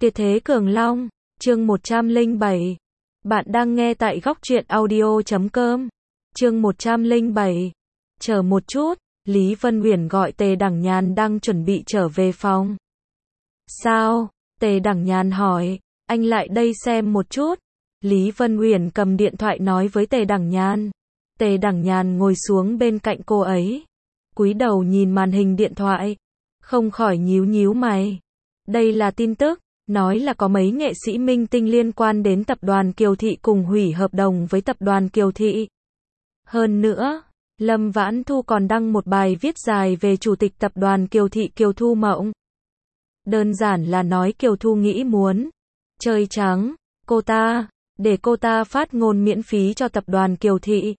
Tuyệt thế Cường Long, chương 107. Bạn đang nghe tại góc truyện audio.com. Chương 107. Chờ một chút, Lý Vân Uyển gọi Tề Đẳng Nhàn đang chuẩn bị trở về phòng. Sao? Tề Đẳng Nhàn hỏi, anh lại đây xem một chút. Lý Vân Uyển cầm điện thoại nói với Tề Đẳng Nhàn. Tề Đẳng Nhàn ngồi xuống bên cạnh cô ấy, cúi đầu nhìn màn hình điện thoại, không khỏi nhíu nhíu mày. Đây là tin tức, nói là có mấy nghệ sĩ minh tinh liên quan đến tập đoàn Kiều Thị cùng hủy hợp đồng với tập đoàn Kiều Thị. Hơn nữa, Lâm Vãn Thu còn đăng một bài viết dài về chủ tịch tập đoàn Kiều Thị Kiều Thu Mộng. Đơn giản là nói Kiều Thu nghĩ muốn chơi trắng cô ta, để cô ta phát ngôn miễn phí cho tập đoàn Kiều Thị.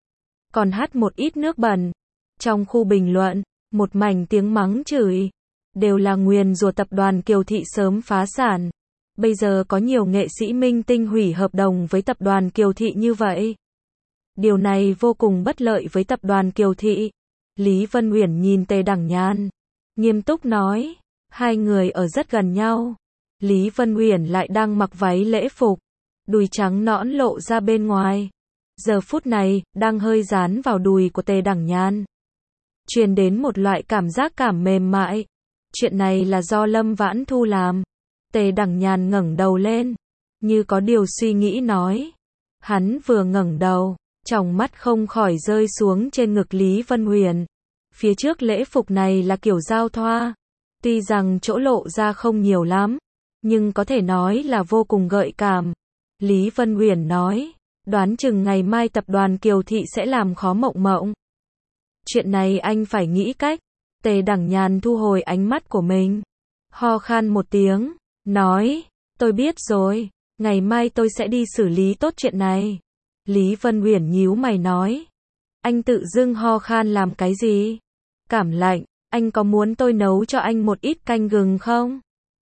Còn hát một ít nước bẩn. Trong khu bình luận, một mảnh tiếng mắng chửi. Đều là nguyền rủa tập đoàn Kiều Thị sớm phá sản. Bây giờ có nhiều nghệ sĩ minh tinh hủy hợp đồng với tập đoàn Kiều Thị như vậy. Điều này vô cùng bất lợi với tập đoàn Kiều Thị. Lý Vân Uyển nhìn Tề Đẳng Nhàn, nghiêm túc nói, hai người ở rất gần nhau. Lý Vân Uyển lại đang mặc váy lễ phục, đùi trắng nõn lộ ra bên ngoài. Giờ phút này, đang hơi dán vào đùi của Tề Đẳng Nhàn. Truyền đến một loại cảm giác cảm mềm mại. Chuyện này là do Lâm Vãn Thu làm. Tề Đẳng Nhàn ngẩng đầu lên, như có điều suy nghĩ nói. Hắn vừa ngẩng đầu, tròng mắt không khỏi rơi xuống trên ngực Lý Vân Uyển. Phía trước lễ phục này là kiểu giao thoa. Tuy rằng chỗ lộ ra không nhiều lắm, nhưng có thể nói là vô cùng gợi cảm. Lý Vân Uyển nói, đoán chừng ngày mai tập đoàn Kiều Thị sẽ làm khó Mộng Mộng. Chuyện này anh phải nghĩ cách. Tề Đẳng Nhàn thu hồi ánh mắt của mình, ho khan một tiếng, nói, tôi biết rồi, ngày mai tôi sẽ đi xử lý tốt chuyện này. Lý Vân Uyển nhíu mày nói, anh tự dưng ho khan làm cái gì? Cảm lạnh, anh có muốn tôi nấu cho anh một ít canh gừng không?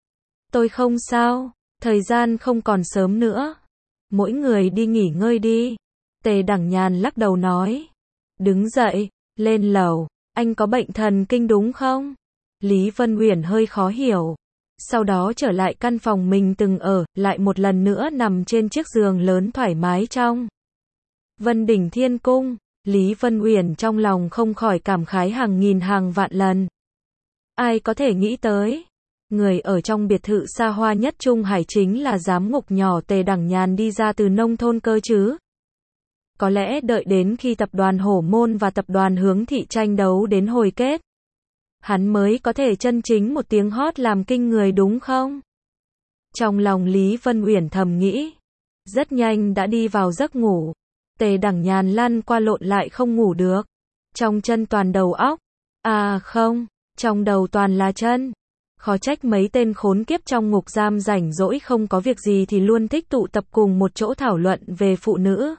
Tôi không sao, thời gian không còn sớm nữa. Mỗi người đi nghỉ ngơi đi. Tề Đẳng Nhàn lắc đầu nói, đứng dậy, lên lầu. Anh có bệnh thần kinh đúng không? Lý Vân Uyển hơi khó hiểu. Sau đó trở lại căn phòng mình từng ở, lại một lần nữa nằm trên chiếc giường lớn thoải mái trong Vân Đỉnh Thiên Cung. Lý Vân Uyển trong lòng không khỏi cảm khái hàng nghìn hàng vạn lần. Ai có thể nghĩ tới, người ở trong biệt thự xa hoa nhất Trung Hải chính là giám ngục nhỏ Tề Đẳng Nhàn đi ra từ nông thôn cơ chứ? Có lẽ đợi đến khi tập đoàn Hổ Môn và tập đoàn Hướng Thị tranh đấu đến hồi kết, hắn mới có thể chân chính một tiếng hót làm kinh người đúng không? Trong lòng Lý Vân Uyển thầm nghĩ, rất nhanh đã đi vào giấc ngủ. Tề Đẳng Nhàn lăn qua lộn lại không ngủ được. Trong chân toàn đầu óc. À không, trong đầu toàn là chân. Khó trách mấy tên khốn kiếp trong ngục giam rảnh rỗi không có việc gì thì luôn thích tụ tập cùng một chỗ thảo luận về phụ nữ.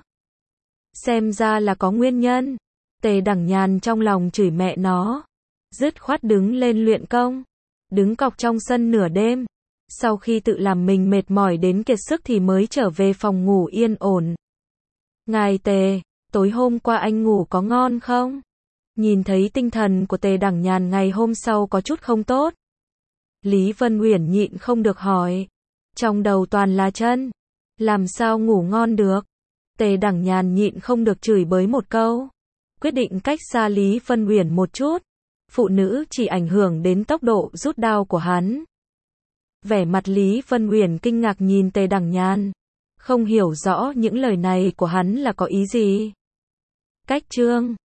Xem ra là có nguyên nhân. Tề Đẳng Nhàn trong lòng chửi mẹ nó. Dứt khoát đứng lên luyện công. Đứng cọc trong sân nửa đêm. Sau khi tự làm mình mệt mỏi đến kiệt sức thì mới trở về phòng ngủ yên ổn. Ngài Tề, tối hôm qua anh ngủ có ngon không? Nhìn thấy tinh thần của Tề Đẳng Nhàn ngày hôm sau có chút không tốt. Lý Vân Uyển nhịn không được hỏi. Trong đầu toàn là chân. Làm sao ngủ ngon được? Tề Đẳng Nhàn nhịn không được chửi bới một câu. Quyết định cách xa Lý Vân Uyển một chút. Phụ nữ chỉ ảnh hưởng đến tốc độ rút đao của hắn. Vẻ mặt Lý Vân Uyển kinh ngạc nhìn Tề Đẳng Nhàn. Không hiểu rõ những lời này của hắn là có ý gì. Cách chương